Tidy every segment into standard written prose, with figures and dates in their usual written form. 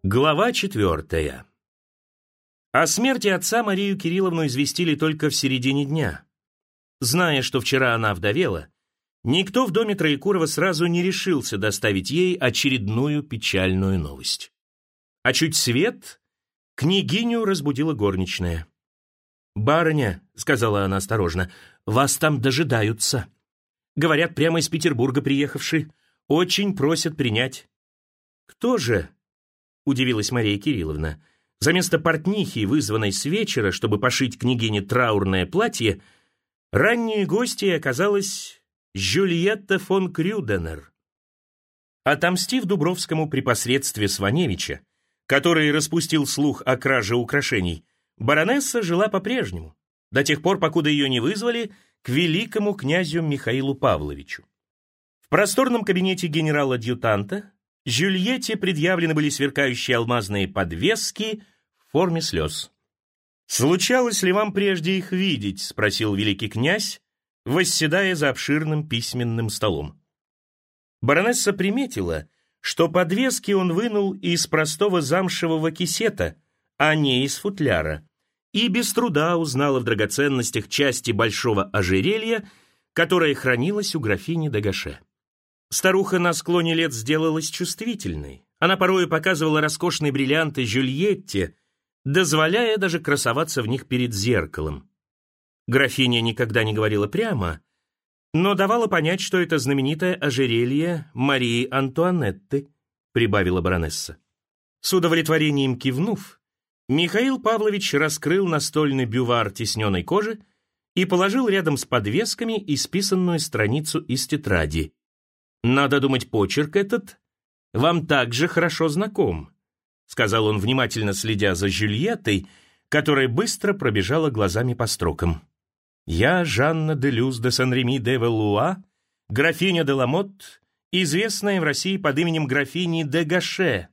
Глава 4. О смерти отца Марию Кирилловну известили только в середине дня. Зная, что вчера она овдовела, никто в доме Троекурова сразу не решился доставить ей очередную печальную новость. А чуть свет княгиню разбудила горничная. «Барыня», — сказала она осторожно, — «вас там дожидаются. Говорят, прямо из Петербурга приехавши, очень просят принять». «Кто же?» — удивилась Мария Кирилловна. За место портнихи, вызванной с вечера, чтобы пошить княгине траурное платье, ранней гостьей оказалась Жюльетта фон Крюденер. Отомстив Дубровскому при посредстве Сваневича, который распустил слух о краже украшений, баронесса жила по-прежнему, до тех пор, покуда ее не вызвали к великому князю Михаилу Павловичу. В просторном кабинете генерала-адъютанта Жюльетте предъявлены были сверкающие алмазные подвески в форме слез. «Случалось ли вам прежде их видеть?» — спросил великий князь, восседая за обширным письменным столом. Баронесса приметила, что подвески он вынул из простого замшевого кисета, а не из футляра, и без труда узнала в драгоценностях части большого ожерелья, которое хранилось у графини де Гаше. Старуха на склоне лет сделалась чувствительной. Она порою показывала роскошные бриллианты Жюльетте, дозволяя даже красоваться в них перед зеркалом. Графиня никогда не говорила прямо, но давала понять, что это знаменитое ожерелье Марии Антуанетты, прибавила баронесса. С удовлетворением кивнув, Михаил Павлович раскрыл настольный бювар тисненной кожи и положил рядом с подвесками исписанную страницу из тетради. «Надо думать, почерк этот вам также хорошо знаком», сказал он, внимательно следя за Жюльеттой, которая быстро пробежала глазами по строкам. «Я Жанна де Люз де Сен-Реми де Валуа, графиня де Ламотт, известная в России под именем графини де Гаше».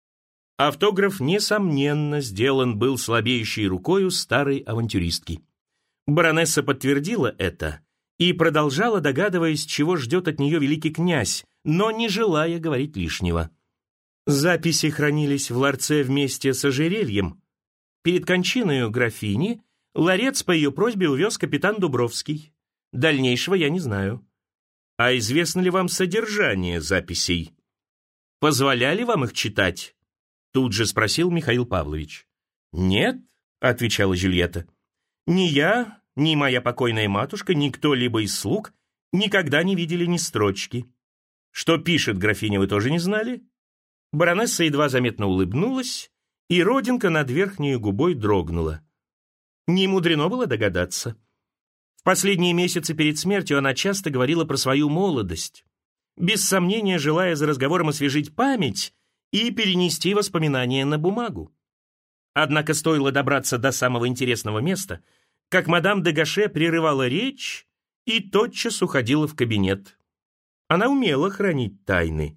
Автограф, несомненно, сделан был слабеющей рукою старой авантюристки. Баронесса подтвердила это и продолжала, догадываясь, чего ждет от нее великий князь, но не желая говорить лишнего. Записи хранились в ларце вместе с ожерельем. Перед кончиною графини ларец по ее просьбе увез капитан Дубровский. Дальнейшего я не знаю. А известно ли вам содержание записей? Позволяли вам их читать? Тут же спросил Михаил Павлович. «Нет», — отвечала Жюльетта, — «ни я, ни моя покойная матушка, ни кто-либо из слуг никогда не видели ни строчки. Что пишет графиня, вы тоже не знали?» Баронесса едва заметно улыбнулась, и родинка над верхней губой дрогнула. Не мудрено было догадаться. В последние месяцы перед смертью она часто говорила про свою молодость, без сомнения желая за разговором освежить память и перенести воспоминания на бумагу. Однако стоило добраться до самого интересного места, как мадам де Гаше прерывала речь и тотчас уходила в кабинет. Она умела хранить тайны.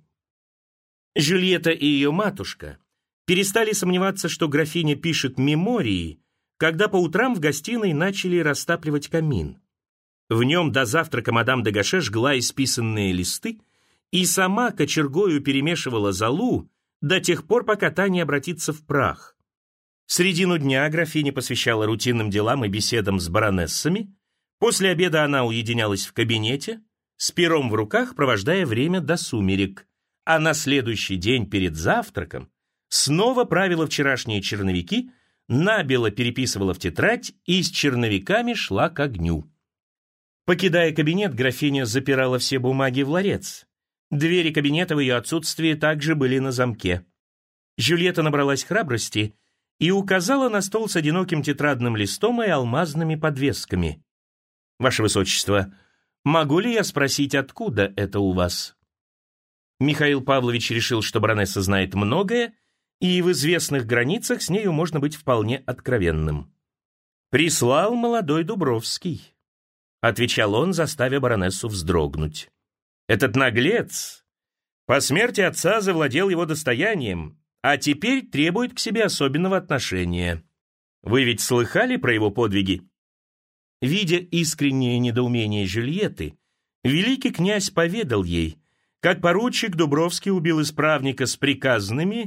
Жюльетта и ее матушка перестали сомневаться, что графиня пишет мемории, когда по утрам в гостиной начали растапливать камин. В нем до завтрака мадам де Гаше жгла исписанные листы и сама кочергою перемешивала золу до тех пор, пока та не обратится в прах. Средину дня графиня посвящала рутинным делам и беседам с баронессами. После обеда она уединялась в кабинете, с пером в руках провождая время до сумерек, а на следующий день перед завтраком снова правила вчерашние черновики, набело переписывала в тетрадь и с черновиками шла к огню. Покидая кабинет, графиня запирала все бумаги в ларец. Двери кабинета в ее отсутствие также были на замке. Жюльетта набралась храбрости и указала на стол с одиноким тетрадным листом и алмазными подвесками. «Ваше Высочество, могу ли я спросить, откуда это у вас?» Михаил Павлович решил, что баронесса знает многое, и в известных границах с нею можно быть вполне откровенным. «Прислал молодой Дубровский», — отвечал он, заставя баронессу вздрогнуть. «Этот наглец по смерти отца завладел его достоянием, а теперь требует к себе особенного отношения. Вы ведь слыхали про его подвиги?» Видя искреннее недоумение Жюльетты, великий князь поведал ей, как поручик Дубровский убил исправника с приказными,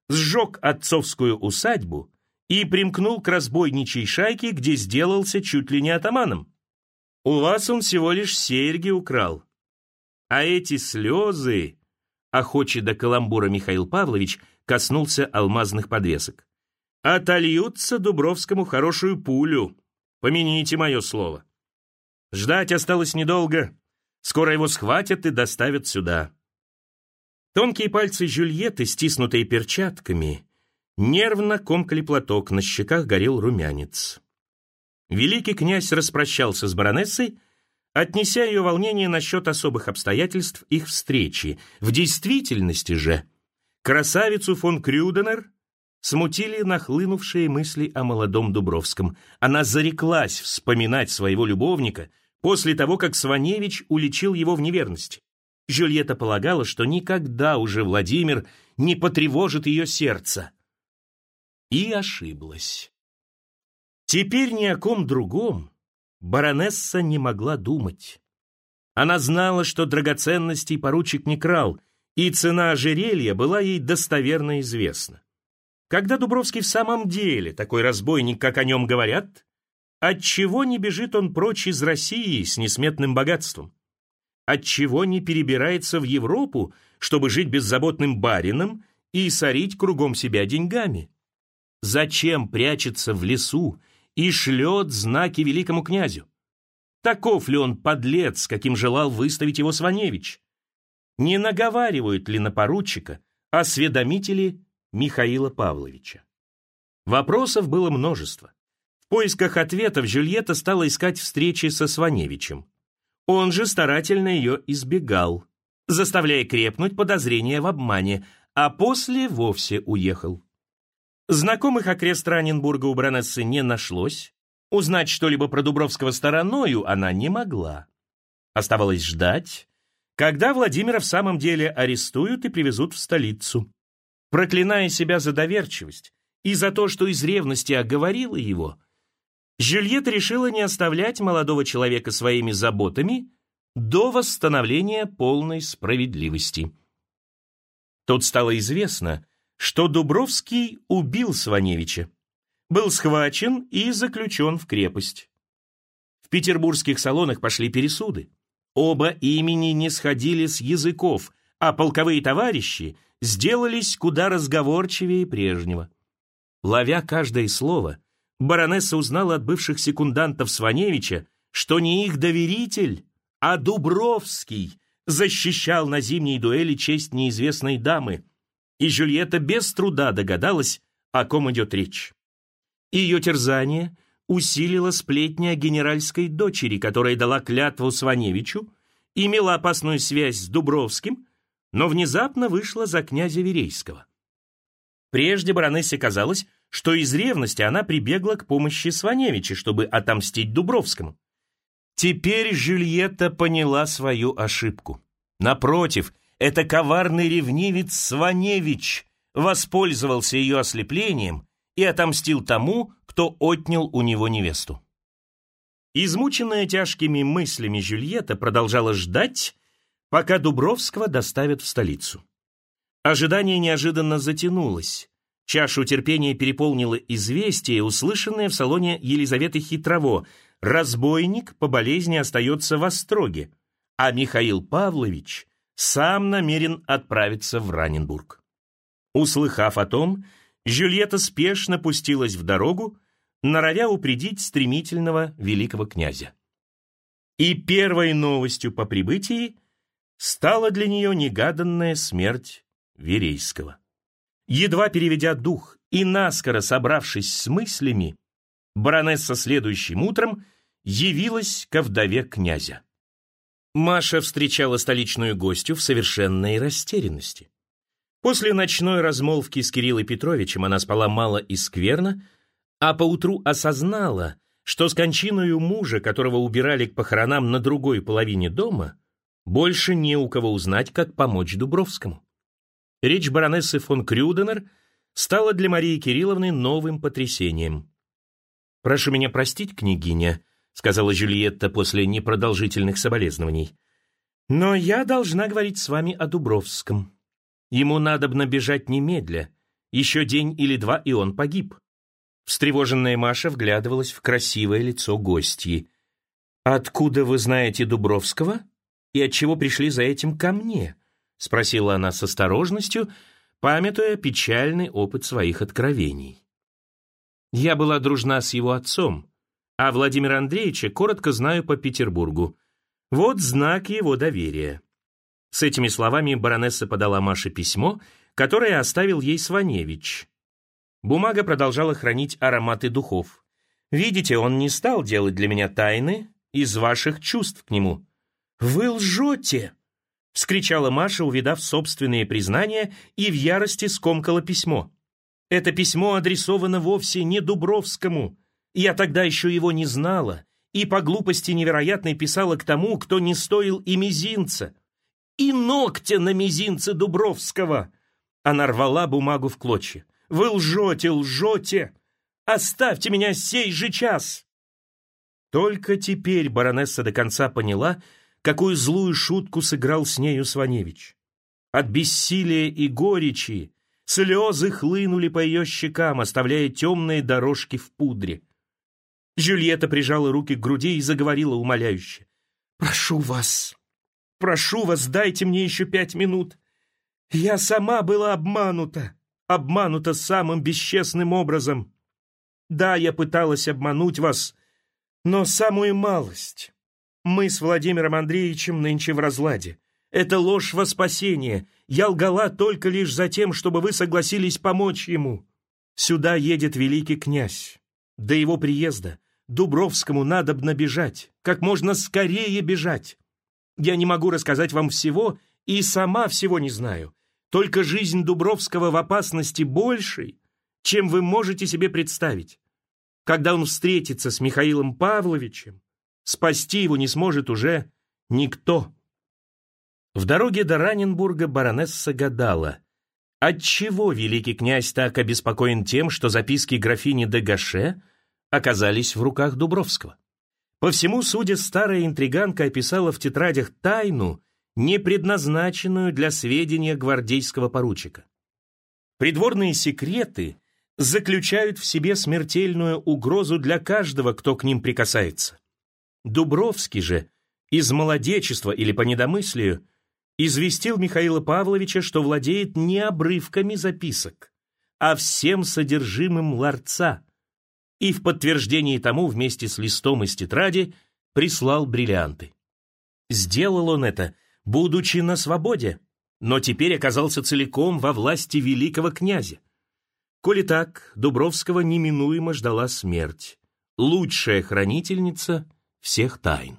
сжег отцовскую усадьбу и примкнул к разбойничьей шайке, где сделался чуть ли не атаманом. У вас он всего лишь серьги украл. А эти слезы, охочий до каламбура Михаил Павлович коснулся алмазных подвесок, отольются Дубровскому хорошую пулю. Помяните мое слово. Ждать осталось недолго. Скоро его схватят и доставят сюда. Тонкие пальцы Жюльетты, стиснутые перчатками, нервно комкали платок, на щеках горел румянец. Великий князь распрощался с баронессой, отнеся ее волнение насчет особых обстоятельств их встречи. В действительности же красавицу фон Крюденер смутили нахлынувшие мысли о молодом Дубровском. Она зареклась вспоминать своего любовника после того, как Сваневич уличил его в неверности. Жюльетта полагала, что никогда уже Владимир не потревожит ее сердце. И ошиблась. Теперь ни о ком другом баронесса не могла думать. Она знала, что драгоценностей поручик не крал, и цена ожерелья была ей достоверно известна. Когда Дубровский в самом деле такой разбойник, как о нем говорят, отчего не бежит он прочь из России с несметным богатством? Отчего не перебирается в Европу, чтобы жить беззаботным барином и сорить кругом себя деньгами? Зачем прячется в лесу и шлет знаки великому князю? Таков ли он подлец, каким желал выставить его Сваневич? Не наговаривают ли на поручика осведомители Михаила Павловича? Вопросов было множество. В поисках ответов Жюльетта стала искать встречи со Сваневичем. Он же старательно ее избегал, заставляя крепнуть подозрения в обмане, а после вовсе уехал. Знакомых окрест Раненбурга у баронессы не нашлось. Узнать что-либо про Дубровского стороною она не могла. Оставалось ждать, когда Владимира в самом деле арестуют и привезут в столицу. Проклиная себя за доверчивость и за то, что из ревности оговорила его, Жюльетта решила не оставлять молодого человека своими заботами до восстановления полной справедливости. Тут стало известно, что Дубровский убил Сваневича, был схвачен и заключен в крепость. В петербургских салонах пошли пересуды. Оба имени не сходили с языков, а полковые товарищи сделались куда разговорчивее прежнего. Ловя каждое слово, баронесса узнала от бывших секундантов Сваневича, что не их доверитель, а Дубровский защищал на зимней дуэли честь неизвестной дамы, и Жюльетта без труда догадалась, о ком идет речь. Ее терзание усилило сплетня о генеральской дочери, которая дала клятву Сваневичу, имела опасную связь с Дубровским, но внезапно вышла за князя Верейского. Прежде баронессе казалось, что из ревности она прибегла к помощи Сваневича, чтобы отомстить Дубровскому. Теперь Жюльетта поняла свою ошибку. Напротив, это коварный ревнивец Сваневич воспользовался ее ослеплением и отомстил тому, кто отнял у него невесту. Измученная тяжкими мыслями Жюльетта продолжала ждать, пока Дубровского доставят в столицу. Ожидание неожиданно затянулось. Чашу терпения переполнило известие, услышанное в салоне Елизаветы Хитрово. Разбойник по болезни остается в Остроге, а Михаил Павлович сам намерен отправиться в Раненбург. Услыхав о том, Жюльетта спешно пустилась в дорогу, норовя упредить стремительного великого князя. И первой новостью по прибытии стала для нее негаданная смерть Верейского. Едва переведя дух и наскоро собравшись с мыслями, баронесса следующим утром явилась ко вдове князя. Маша встречала столичную гостью в совершенной растерянности. После ночной размолвки с Кириллом Петровичем она спала мало и скверно, а поутру осознала, что с кончиною мужа, которого убирали к похоронам на другой половине дома, больше не у кого узнать, как помочь Дубровскому. Речь баронессы фон Крюденер стала для Марии Кирилловны новым потрясением. «Прошу меня простить, княгиня», — сказала Жюльетта после непродолжительных соболезнований, «но я должна говорить с вами о Дубровском. Ему надобно бежать немедля, Еще день или два, и он погиб. Встревоженная Маша вглядывалась в красивое лицо гостьи. «Откуда вы знаете Дубровского? И отчего пришли за этим ко мне?» — спросила она с осторожностью, памятуя печальный опыт своих откровений. «Я была дружна с его отцом, а Владимира Андреевича коротко знаю по Петербургу. Вот знак его доверия». С этими словами баронесса подала Маше письмо, которое оставил ей Сваневич. Бумага продолжала хранить ароматы духов. «Видите, он не стал делать для меня тайны из ваших чувств к нему». «Вы лжете!» — вскричала Маша, увидав собственные признания, и в ярости скомкала письмо. «Это письмо адресовано вовсе не Дубровскому. Я тогда еще его не знала, и по глупости невероятной писала к тому, кто не стоил и мизинца. И ногтя на мизинце Дубровского!» Она рвала бумагу в клочья. «Вы лжете, лжете! Оставьте меня сей же час!» Только теперь баронесса до конца поняла, какую злую шутку сыграл с нею Сваневич. От бессилия и горечи слезы хлынули по ее щекам, оставляя темные дорожки в пудре. Жюльетта прижала руки к груди и заговорила умоляюще. прошу вас, дайте мне еще 5 минут. Я сама была обманута самым бесчестным образом. Да, я пыталась обмануть вас, но самую малость. Мы с Владимиром Андреевичем нынче в разладе. Это ложь во спасение. Я лгала только лишь за тем, чтобы вы согласились помочь ему. Сюда едет великий князь. До его приезда Дубровскому надобно бежать, как можно скорее бежать. Я не могу рассказать вам всего, и сама всего не знаю. Только жизнь Дубровского в опасности большей, чем вы можете себе представить. Когда он встретится с Михаилом Павловичем, спасти его не сможет уже никто. В дороге до Раненбурга баронесса гадала, отчего великий князь так обеспокоен тем, что записки графини де Гаше оказались в руках Дубровского. По всему, судя, старая интриганка описала в тетрадях тайну, не предназначенную для сведения гвардейского поручика. Придворные секреты заключают в себе смертельную угрозу для каждого, кто к ним прикасается. Дубровский же из молодечества или по недомыслию известил Михаила Павловича, что владеет не обрывками записок, а всем содержимым ларца, и в подтверждении тому вместе с листом из тетради прислал бриллианты. Сделал он это, будучи на свободе, но теперь оказался целиком во власти великого князя. Коли так, Дубровского неминуемо ждала смерть, лучшая хранительница всех тайн.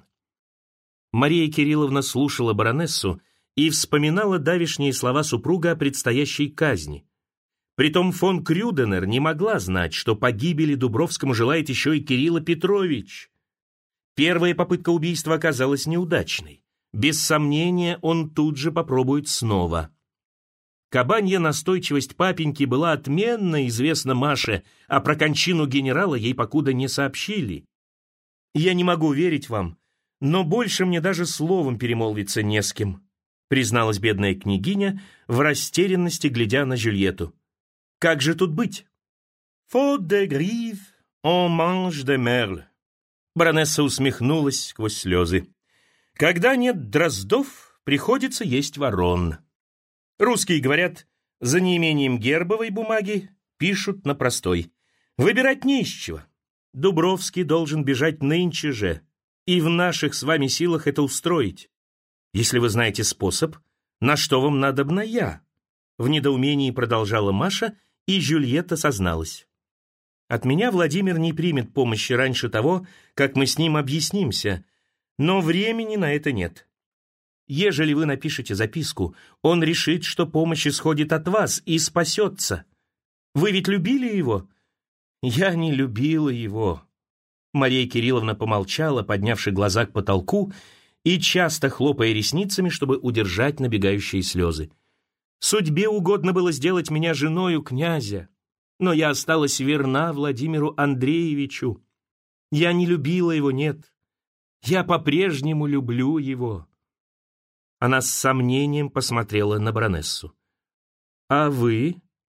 Мария Кирилловна слушала баронессу и вспоминала давешние слова супруга о предстоящей казни. Притом фон Крюденер не могла знать, что погибели Дубровскому желает еще и Кирилл Петрович. Первая попытка убийства оказалась неудачной. Без сомнения, он тут же попробует снова. Кабанья настойчивость папеньки была отменно известна Маше, а про кончину генерала ей покуда не сообщили. «Я не могу верить вам, но больше мне даже словом перемолвиться не с кем», призналась бедная княгиня, в растерянности глядя на Жюльетту. «Как же тут быть?» «Faute de grive, on mange de merle». Баронесса усмехнулась сквозь слезы. «Когда нет дроздов, приходится есть ворон». Русские говорят, за неимением гербовой бумаги пишут на простой. Выбирать не из чего. Дубровский должен бежать нынче же, и в наших с вами силах это устроить. Если вы знаете способ, на что вам надобно я?» В недоумении продолжала Маша, и Жюльетта созналась. «От меня Владимир не примет помощи раньше того, как мы с ним объяснимся, но времени на это нет. Ежели вы напишете записку, он решит, что помощь исходит от вас и спасется. Вы ведь любили его?» «Я не любила его». Мария Кирилловна помолчала, поднявши глаза к потолку и часто хлопая ресницами, чтобы удержать набегающие слезы. «Судьбе угодно было сделать меня женою князя, но я осталась верна Владимиру Андреевичу. Я не любила его, нет. Я по-прежнему люблю его». Она с сомнением посмотрела на баронессу. «А вы?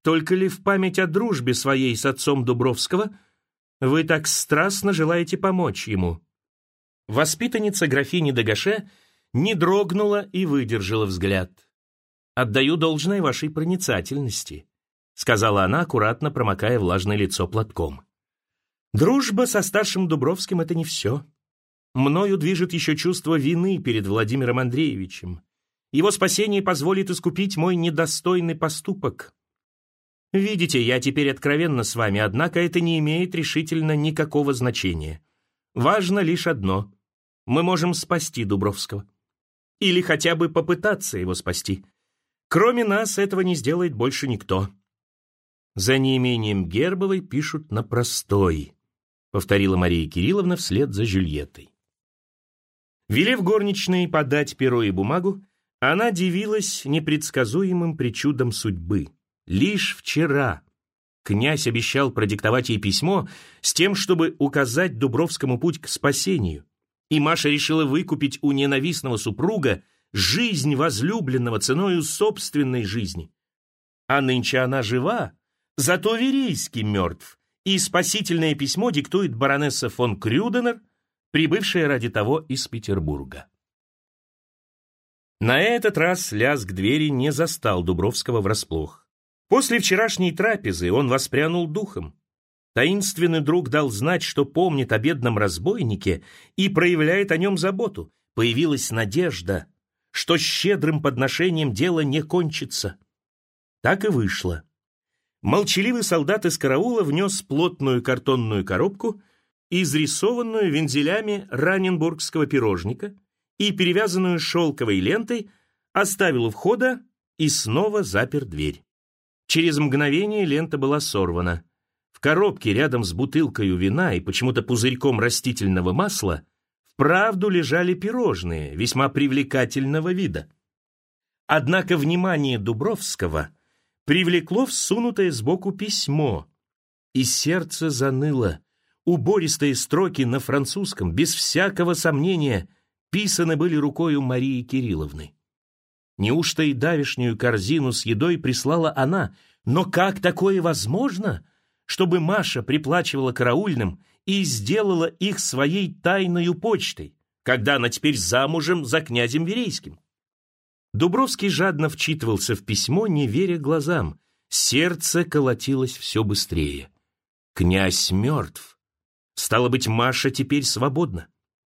только ли в память о дружбе своей с отцом Дубровского вы так страстно желаете помочь ему?» Воспитанница графини де Гаше не дрогнула и выдержала взгляд. «Отдаю должное вашей проницательности», — сказала она, аккуратно промокая влажное лицо платком. «Дружба со старшим Дубровским — это не все. Мною движет еще чувство вины перед Владимиром Андреевичем. Его спасение позволит искупить мой недостойный поступок. Видите, я теперь откровенна с вами, однако это не имеет решительно никакого значения. Важно лишь одно — мы можем спасти Дубровского. Или хотя бы попытаться его спасти. Кроме нас этого не сделает больше никто». «За неимением Гербовой пишут на простой», — повторила Мария Кирилловна вслед за Жюльеттой. Велев горничной подать перо и бумагу, она дивилась непредсказуемым причудам судьбы. Лишь вчера князь обещал продиктовать ей письмо с тем, чтобы указать Дубровскому путь к спасению, и Маша решила выкупить у ненавистного супруга жизнь возлюбленного ценою собственной жизни. А нынче она жива, зато Верейский мертв, и спасительное письмо диктует баронесса фон Крюденер, прибывшая ради того из Петербурга. На этот раз лязг двери не застал Дубровского врасплох. После вчерашней трапезы он воспрянул духом. Таинственный друг дал знать, что помнит о бедном разбойнике и проявляет о нем заботу. Появилась надежда, что щедрым подношением дело не кончится. Так и вышло. Молчаливый солдат из караула внес плотную картонную коробку, изрисованную вензелями раненбургского пирожника и перевязанную шелковой лентой, оставил у входа и снова запер дверь. Через мгновение лента была сорвана. В коробке рядом с бутылкой вина и почему-то пузырьком растительного масла вправду лежали пирожные весьма привлекательного вида. Однако внимание Дубровского привлекло всунутое сбоку письмо, и сердце заныло. Убористые строки на французском, без всякого сомнения, писаны были рукою Марии Кирилловны. Неужто и давешнюю корзину с едой прислала она? Но как такое возможно, чтобы Маша приплачивала караульным и сделала их своей тайною почтой, когда она теперь замужем за князем Верейским? Дубровский жадно вчитывался в письмо, не веря глазам. Сердце колотилось все быстрее. Князь мертв. Стало быть, Маша теперь свободна.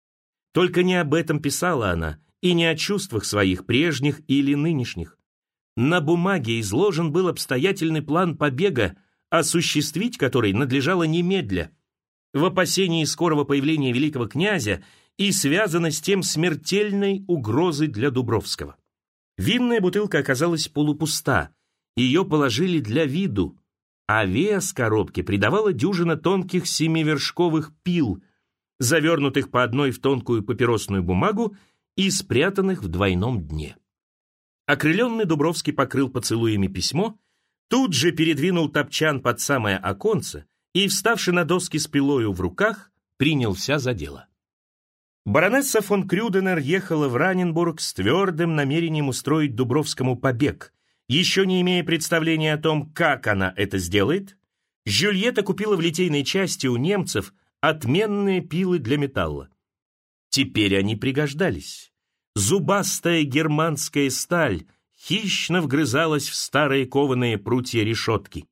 Только не об этом писала она, и не о чувствах своих, прежних или нынешних. На бумаге изложен был обстоятельный план побега, осуществить который надлежало немедля, в опасении скорого появления великого князя и связано с тем смертельной угрозой для Дубровского. Винная бутылка оказалась полупуста, ее положили для виду, а вес коробки придавала дюжина тонких семивершковых пил, завернутых по одной в тонкую папиросную бумагу и спрятанных в двойном дне. Окрыленный Дубровский покрыл поцелуями письмо, тут же передвинул топчан под самое оконце и, вставши на доски с пилою в руках, принялся за дело. Баронесса фон Крюденер ехала в Раненбург с твердым намерением устроить Дубровскому побег. Еще не имея представления о том, как она это сделает, Жюльетта купила в литейной части у немцев отменные пилы для металла. Теперь они пригождались. Зубастая германская сталь хищно вгрызалась в старые кованые прутья решетки.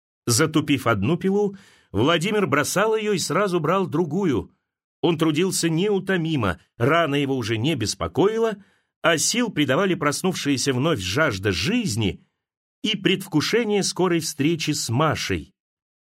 Затупив одну пилу, Владимир бросал ее и сразу брал другую. Он трудился неутомимо, рана его уже не беспокоила, а сил придавали проснувшаяся вновь жажда жизни и предвкушение скорой встречи с Машей,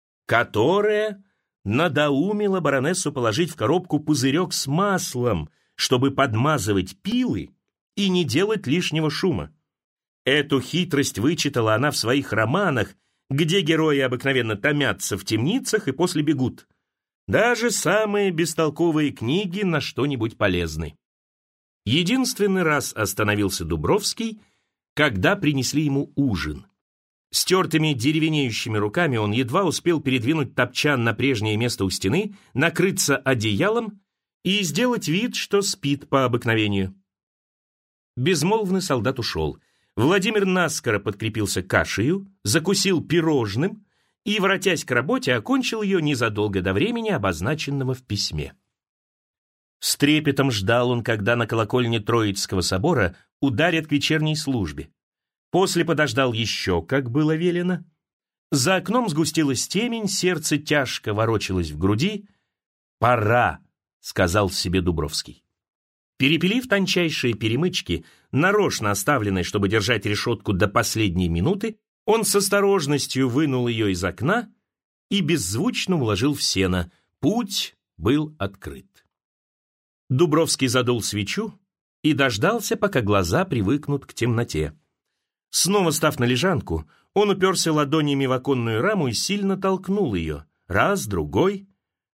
которая надоумила баронессу положить в коробку пузырек с маслом, чтобы подмазывать пилы и не делать лишнего шума. Эту хитрость вычитала она в своих романах, где герои обыкновенно томятся в темницах и после бегут. Даже самые бестолковые книги на что-нибудь полезны. Единственный раз остановился Дубровский, когда принесли ему ужин. Стертыми деревенеющими руками он едва успел передвинуть топчан на прежнее место у стены, накрыться одеялом и сделать вид, что спит по обыкновению. Безмолвный солдат ушел. Владимир наскоро подкрепился кашею, закусил пирожным и, воротясь к работе, окончил ее незадолго до времени, обозначенного в письме. С трепетом ждал он, когда на колокольне Троицкого собора ударят к вечерней службе. После подождал еще, как было велено. За окном сгустилась темень, сердце тяжко ворочалось в груди. «Пора», — сказал себе Дубровский. Перепилив тончайшие перемычки, нарочно оставленные, чтобы держать решетку до последней минуты, он с осторожностью вынул ее из окна и беззвучно уложил в сено. Путь был открыт. Дубровский задул свечу и дождался, пока глаза привыкнут к темноте. Снова став на лежанку, он уперся ладонями в оконную раму и сильно толкнул ее. Раз, другой.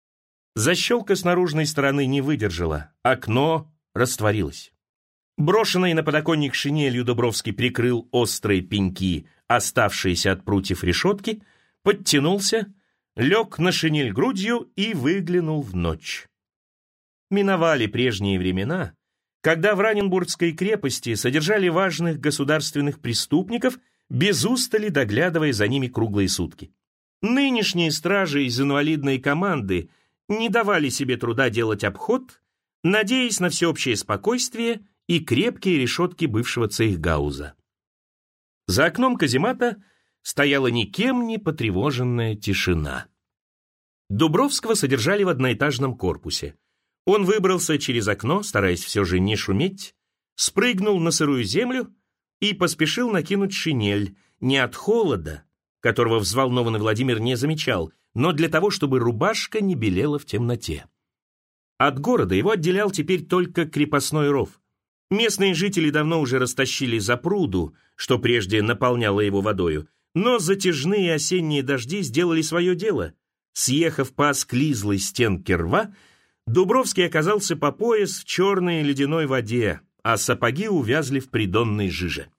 Защелка с наружной стороны не выдержала. Окно растворилось. Брошенной на подоконник шинелью Дубровский прикрыл острые пеньки, оставшиеся от прутьев решетки, подтянулся, лег на шинель грудью и выглянул в ночь. Миновали прежние времена, когда в Раненбургской крепости содержали важных государственных преступников, без устали доглядывая за ними круглые сутки. Нынешние стражи из инвалидной команды не давали себе труда делать обход, надеясь на всеобщее спокойствие и крепкие решетки бывшего цейхгауза. За окном каземата стояла никем не потревоженная тишина. Дубровского содержали в одноэтажном корпусе. Он выбрался через окно, стараясь все же не шуметь, спрыгнул на сырую землю и поспешил накинуть шинель не от холода, которого взволнованный Владимир не замечал, но для того, чтобы рубашка не белела в темноте. От города его отделял теперь только крепостной ров. Местные жители давно уже растащили запруду, что прежде наполняло его водою, но затяжные осенние дожди сделали свое дело. Съехав по осклизлой стенке рва, Дубровский оказался по пояс в черной ледяной воде, а сапоги увязли в придонной жиже.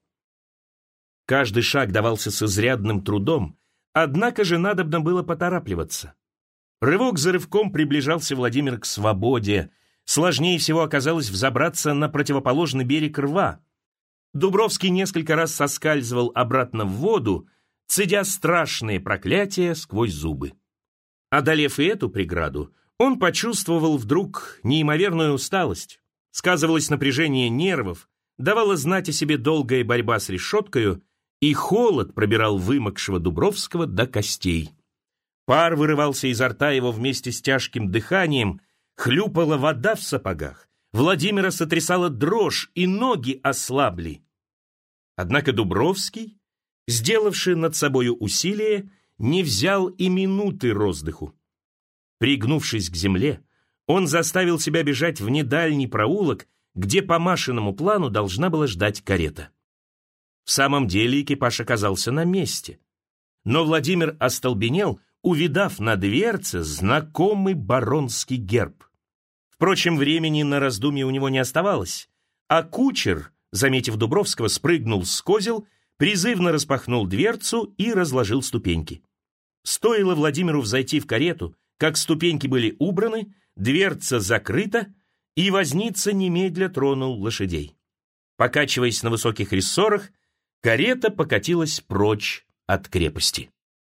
Каждый шаг давался с изрядным трудом, однако же надобно было поторапливаться. Рывок за рывком приближался Владимир к свободе. Сложнее всего оказалось взобраться на противоположный берег рва. Дубровский несколько раз соскальзывал обратно в воду, цедя страшные проклятия сквозь зубы. Одолев и эту преграду, он почувствовал вдруг неимоверную усталость. Сказывалось напряжение нервов, давала знать о себе долгая борьба с решеткою, и холод пробирал вымокшего Дубровского до костей. Пар вырывался изо рта его вместе с тяжким дыханием, хлюпала вода в сапогах, Владимира сотрясала дрожь, и ноги ослабли. Однако Дубровский, сделавший над собою усилие, не взял и минуты роздыху. Пригнувшись к земле, он заставил себя бежать в недальний проулок, где по Машиному плану должна была ждать карета. В самом деле экипаж оказался на месте. Но Владимир остолбенел, увидав на дверце знакомый баронский герб. Впрочем, времени на раздумье у него не оставалось, а кучер, заметив Дубровского, спрыгнул с козел, призывно распахнул дверцу и разложил ступеньки. Стоило Владимиру взойти в карету, как ступеньки были убраны, дверца закрыта, и возница немедля тронул лошадей. Покачиваясь на высоких рессорах, карета покатилась прочь от крепости.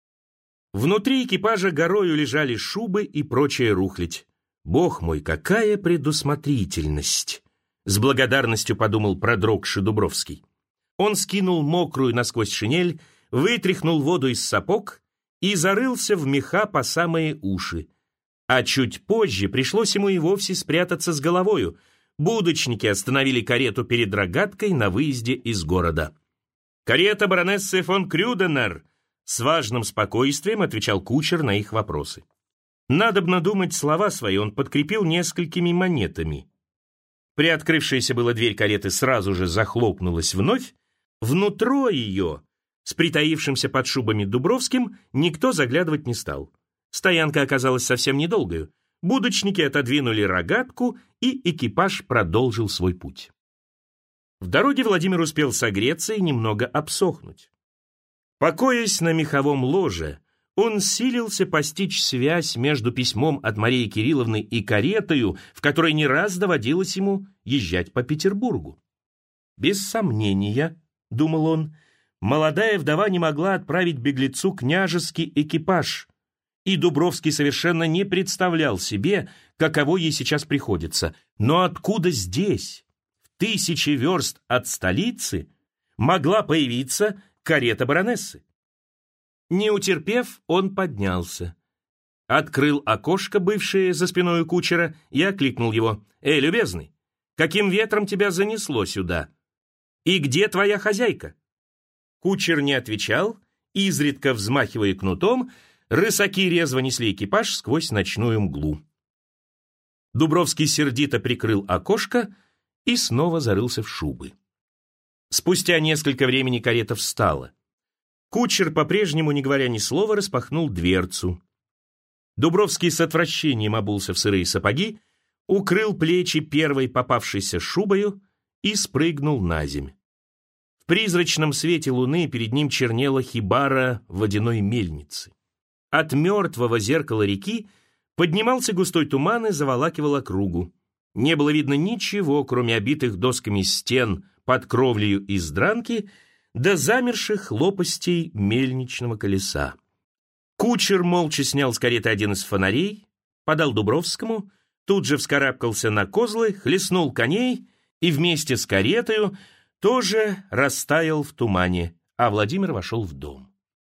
Внутри экипажа горою лежали шубы и прочая рухлядь. «Бог мой, какая предусмотрительность!» С благодарностью подумал продрогший Дубровский. Он скинул мокрую насквозь шинель, вытряхнул воду из сапог и зарылся в меха по самые уши. А чуть позже пришлось ему и вовсе спрятаться с головою. Будочники остановили карету перед рогаткой на выезде из города. «Карета баронессы фон Крюденер!» С важным спокойствием отвечал кучер на их вопросы. Надобно думать, слова свои он подкрепил несколькими монетами. Приоткрывшаяся была дверь кареты сразу же захлопнулась вновь. Внутрь ее, с притаившимся под шубами Дубровским, никто заглядывать не стал. Стоянка оказалась совсем недолгою. Будочники отодвинули рогатку, и экипаж продолжил свой путь. В дороге Владимир успел согреться и немного обсохнуть. Покоясь на меховом ложе, он силился постичь связь между письмом от Марии Кирилловны и каретою, в которой не раз доводилось ему езжать по Петербургу. Без сомнения, думал он, молодая вдова не могла отправить беглецу княжеский экипаж, и Дубровский совершенно не представлял себе, каково ей сейчас приходится. Но откуда здесь, в 1000 верст от столицы, могла появиться карета баронессы? Не утерпев, он поднялся, открыл окошко, бывшее за спиной у кучера, и окликнул его. «Эй, любезный, каким ветром тебя занесло сюда? И где твоя хозяйка?» Кучер не отвечал, изредка взмахивая кнутом, рысаки резво несли экипаж сквозь ночную мглу. Дубровский сердито прикрыл окошко и снова зарылся в шубы. Спустя несколько времени карета встала. Кучер, по-прежнему не говоря ни слова, распахнул дверцу. Дубровский с отвращением обулся в сырые сапоги, укрыл плечи первой попавшейся шубою и спрыгнул наземь. В призрачном свете луны перед ним чернела хибара водяной мельницы. От мертвого зеркала реки поднимался густой туман и заволакивал округу. Не было видно ничего, кроме обитых досками стен под кровлею из дранки до замерших лопастей мельничного колеса. Кучер молча снял с кареты один из фонарей, подал Дубровскому, тут же вскарабкался на козлы, хлестнул коней и вместе с каретою тоже растаял в тумане, а Владимир вошел в дом.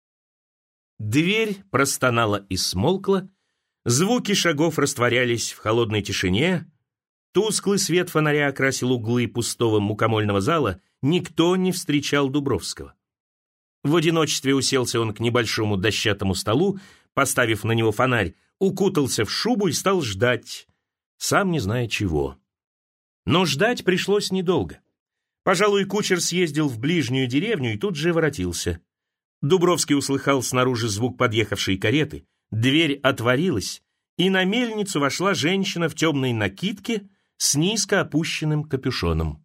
Дверь простонала и смолкла, звуки шагов растворялись в холодной тишине, тусклый свет фонаря окрасил углы пустого мукомольного зала, никто не встречал Дубровского. В одиночестве уселся он к небольшому дощатому столу, поставив на него фонарь, укутался в шубу и стал ждать, сам не зная чего. Но ждать пришлось недолго. Пожалуй, кучер съездил в ближнюю деревню и тут же воротился. Дубровский услыхал снаружи звук подъехавшей кареты, дверь отворилась, и на мельницу вошла женщина в темной накидке с низко опущенным капюшоном.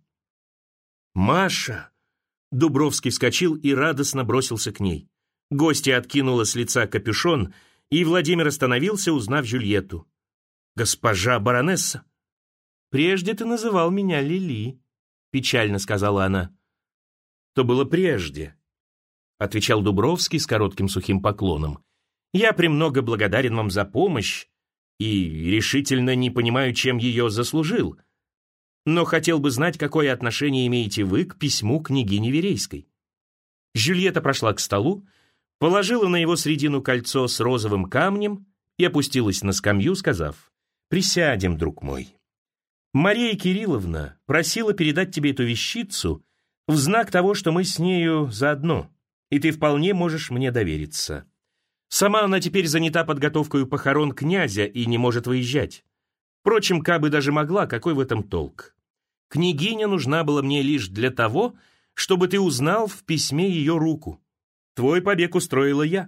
«Маша!» Дубровский вскочил и радостно бросился к ней. Гостья откинула с лица капюшон, и Владимир остановился, узнав Жюльетту. «Госпожа баронесса!» «Прежде ты называл меня Лили», — печально сказала она. «То было прежде», — отвечал Дубровский с коротким сухим поклоном. «Я премного благодарен вам за помощь и решительно не понимаю, чем ее заслужил. Но хотел бы знать, какое отношение имеете вы к письму княгини Верейской». Жюльетта прошла к столу, положила на его средину кольцо с розовым камнем и опустилась на скамью, сказав: «Присядем, друг мой. Мария Кирилловна просила передать тебе эту вещицу в знак того, что мы с нею заодно, и ты вполне можешь мне довериться. Сама она теперь занята подготовкой похорон князя и не может выезжать. Впрочем, кабы даже могла, какой в этом толк? Княгиня нужна была мне лишь для того, чтобы ты узнал в письме ее руку. Твой побег устроила я».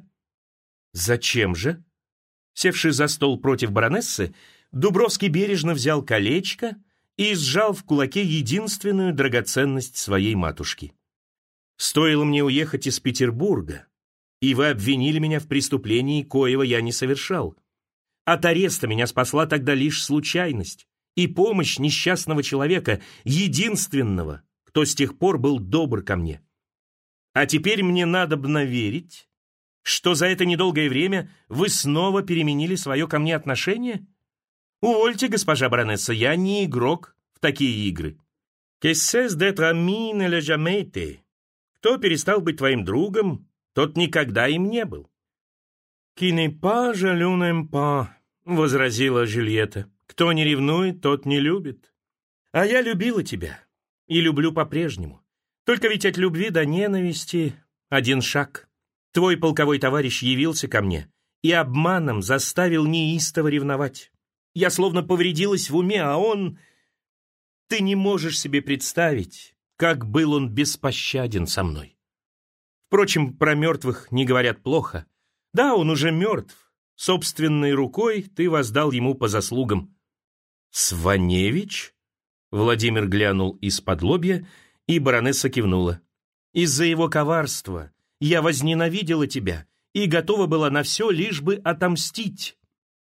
«Зачем же?» Севший за стол против баронессы, Дубровский бережно взял колечко и сжал в кулаке единственную драгоценность своей матушки. «Стоило мне уехать из Петербурга, и вы обвинили меня в преступлении, коего я не совершал. От ареста меня спасла тогда лишь случайность и помощь несчастного человека, единственного, кто с тех пор был добр ко мне. А теперь мне надобно верить, что за это недолгое время вы снова переменили свое ко мне отношение? Увольте, госпожа баронесса, я не игрок в такие игры. Que cesse d'être ami ne l'a jamais été. Кто перестал быть твоим другом, тот никогда им не был». «Qui n'est pas jaloux n'aime pas», — возразила Жюльетта. «Кто не ревнует, тот не любит. А я любила тебя и люблю по-прежнему. Только ведь от любви до ненависти один шаг. Твой полковой товарищ явился ко мне и обманом заставил неистово ревновать. Я словно повредилась в уме, а он... Ты не можешь себе представить, как был он беспощаден со мной. Впрочем, про мертвых не говорят плохо. Да, он уже мертв. Собственной рукой ты воздал ему по заслугам». «Сваневич?» Владимир глянул из-под лобья, и баронесса кивнула. «Из-за его коварства я возненавидела тебя и готова была на все, лишь бы отомстить».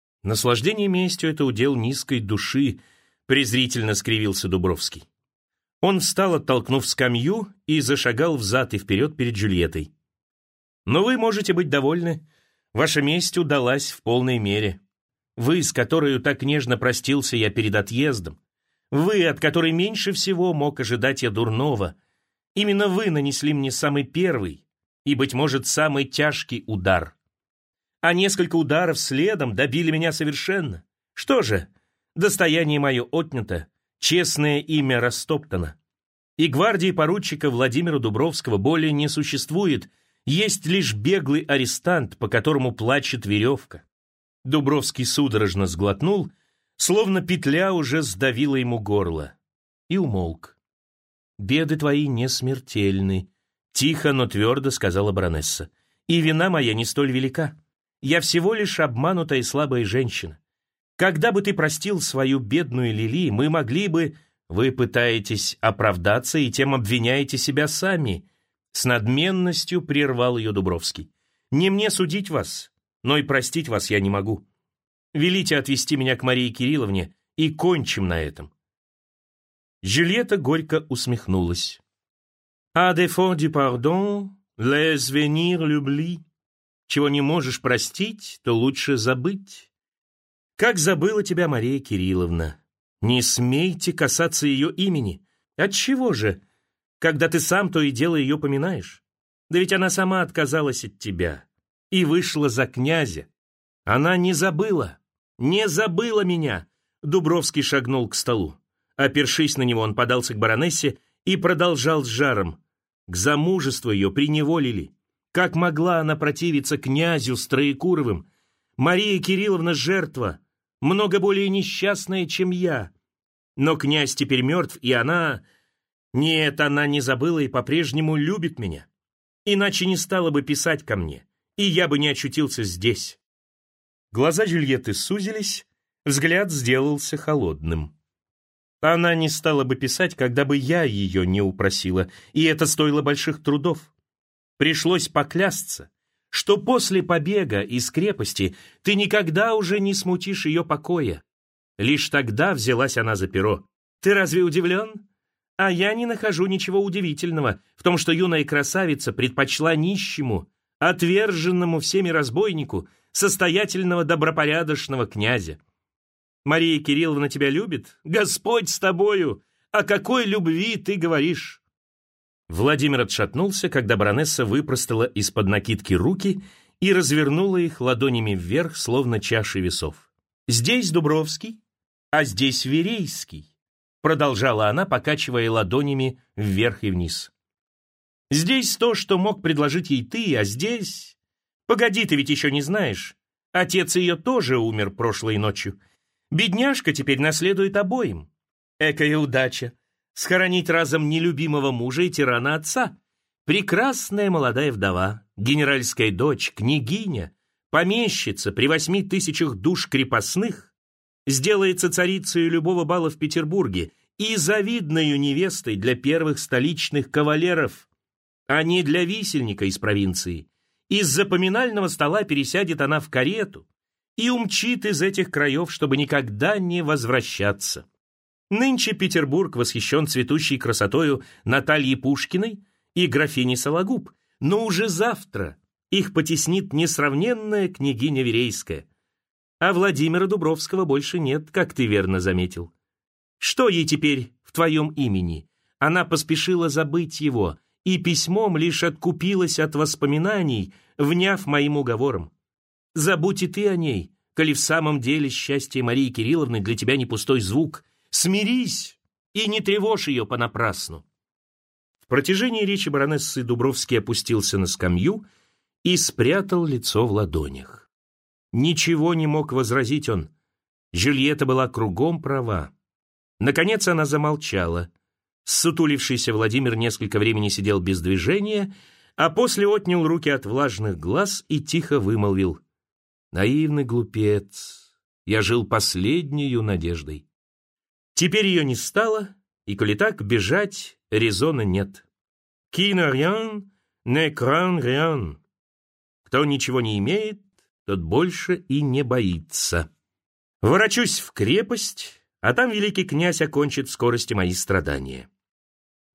«Наслаждение местью — это удел низкой души», презрительно скривился Дубровский. Он встал, оттолкнув скамью, и зашагал взад и вперед перед Джульеттой. «Но вы можете быть довольны. Ваша месть удалась в полной мере. Вы, с которой так нежно простился я перед отъездом, вы, от которой меньше всего мог ожидать я дурного, именно вы нанесли мне самый первый и, быть может, самый тяжкий удар. А несколько ударов следом добили меня совершенно. Что же, достояние мое отнято, честное имя растоптано. И гвардии поручика Владимира Дубровского более не существует, есть лишь беглый арестант, по которому плачет веревка». Дубровский судорожно сглотнул, словно петля уже сдавила ему горло, и умолк. «Беды твои не смертельны», — тихо, но твердо сказала баронесса. «И вина моя не столь велика. Я всего лишь обманутая и слабая женщина. Когда бы ты простил свою бедную Лили, мы могли бы... Вы пытаетесь оправдаться и тем обвиняете себя сами». С надменностью прервал ее Дубровский. «Не мне судить вас, но и простить вас я не могу. Велите отвезти меня к Марии Кирилловне и кончим на этом». Жюльетта горько усмехнулась. «А défaut du pardon, laisse venir l'oubli. Чего не можешь простить, то лучше забыть. Как забыла тебя Мария Кирилловна. Не смейте касаться ее имени. Отчего же, когда ты сам то и дело ее поминаешь? Да ведь она сама отказалась от тебя и вышла за князя. Она не забыла меня». Дубровский шагнул к столу. Опершись на него, он подался к баронессе и продолжал с жаром. К замужеству ее приневолили. Как могла она противиться князю с Троекуровым? Мария Кирилловна жертва, много более несчастная, чем я. Но князь теперь мертв, и она... Нет, она не забыла и по-прежнему любит меня. Иначе не стала бы писать ко мне, и я бы не очутился здесь». Глаза Жюльетты сузились, взгляд сделался холодным. «Она не стала бы писать, когда бы я ее не упросила, и это стоило больших трудов. Пришлось поклясться, что после побега из крепости ты никогда уже не смутишь ее покоя. Лишь тогда взялась она за перо. Ты разве удивлен? А я не нахожу ничего удивительного в том, что юная красавица предпочла нищему, отверженному всеми разбойнику, состоятельного добропорядочного князя. Мария Кирилловна тебя любит? Господь с тобою! О какой любви ты говоришь?» Владимир отшатнулся, когда баронесса выпростала из-под накидки руки и развернула их ладонями вверх, словно чаши весов. «Здесь Дубровский, а здесь Верейский», продолжала она, покачивая ладонями вверх и вниз. «Здесь то, что мог предложить ей ты, а здесь... Погоди, ты ведь еще не знаешь. Отец ее тоже умер прошлой ночью. Бедняжка теперь наследует обоим. Экая удача! Схоронить разом нелюбимого мужа и тирана отца. Прекрасная молодая вдова, генеральская дочь, княгиня, помещица при 8000 душ крепостных, сделается царицей любого бала в Петербурге и завидною невестой для первых столичных кавалеров, а не для висельника из провинции. Из-за поминального стола пересядет она в карету и умчит из этих краев, чтобы никогда не возвращаться. Нынче Петербург восхищен цветущей красотою Натальи Пушкиной и графини Сологуб, но уже завтра их потеснит несравненная княгиня Верейская. А Владимира Дубровского больше нет, как ты верно заметил. Что ей теперь в твоем имени? Она поспешила забыть его и письмом лишь откупилась от воспоминаний, вняв моим уговором. Забудь и ты о ней, коли в самом деле счастье Марии Кирилловны для тебя не пустой звук. Смирись и не тревожь ее понапрасну». В протяжении речи баронессы Дубровский опустился на скамью и спрятал лицо в ладонях. Ничего не мог возразить он. Жюльетта была кругом права. Наконец она замолчала. Ссутулившийся Владимир несколько времени сидел без движения, а после отнял руки от влажных глаз и тихо вымолвил: «Наивный глупец, я жил последнею надеждой». Теперь ее не стало, и, коли так, бежать резона нет. «Qui n'a rien, ne craint rien». Кто ничего не имеет, тот больше и не боится. Ворочусь в крепость, а там великий князь окончит в скорости мои страдания.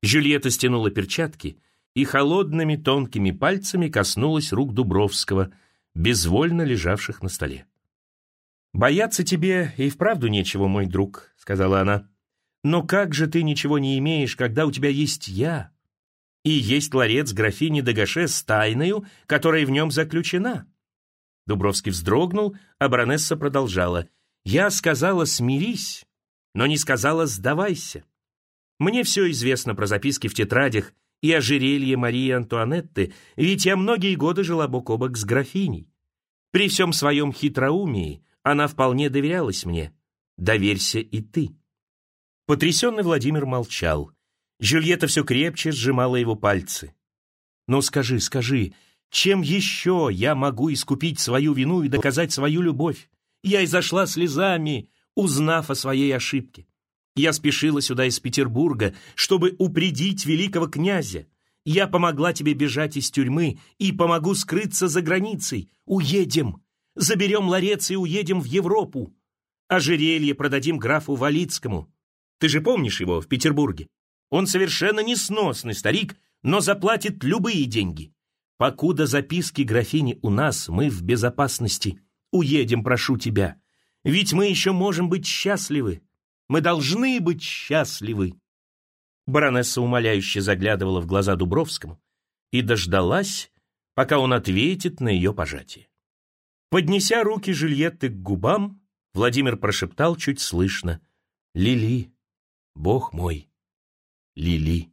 Жюльетта стянула перчатки и холодными тонкими пальцами коснулась рук Дубровского, безвольно лежавших на столе. «Бояться тебе и вправду нечего, мой друг», — сказала она. «Но как же ты ничего не имеешь, когда у тебя есть я? И есть ларец графини де Гаше с тайною, которая в нем заключена». Дубровский вздрогнул, а баронесса продолжала. «Я сказала, смирись, но не сказала, сдавайся. Мне все известно про записки в тетрадях и ожерелье Марии Антуанетты, ведь я многие годы жила бок о бок с графиней. При всем своем хитроумии она вполне доверялась мне. Доверься и ты». Потрясенный Владимир молчал. Жюльетта все крепче сжимала его пальцы. «Ну скажи, чем еще я могу искупить свою вину и доказать свою любовь? Я изошла слезами, узнав о своей ошибке. Я спешила сюда из Петербурга, чтобы упредить великого князя. Я помогла тебе бежать из тюрьмы и помогу скрыться за границей. Уедем, заберем ларец и уедем в Европу. Ожерелье продадим графу Валицкому. Ты же помнишь его в Петербурге? Он совершенно несносный старик, но заплатит любые деньги. Покуда записки графини у нас, мы в безопасности. Уедем, прошу тебя. Ведь мы еще можем быть счастливы. Мы должны быть счастливы». Баронесса умоляюще заглядывала в глаза Дубровскому и дождалась, пока он ответит на ее пожатие. Поднеся руки Жюльетты к губам, Владимир прошептал чуть слышно: «Лили, Бог мой, Лили».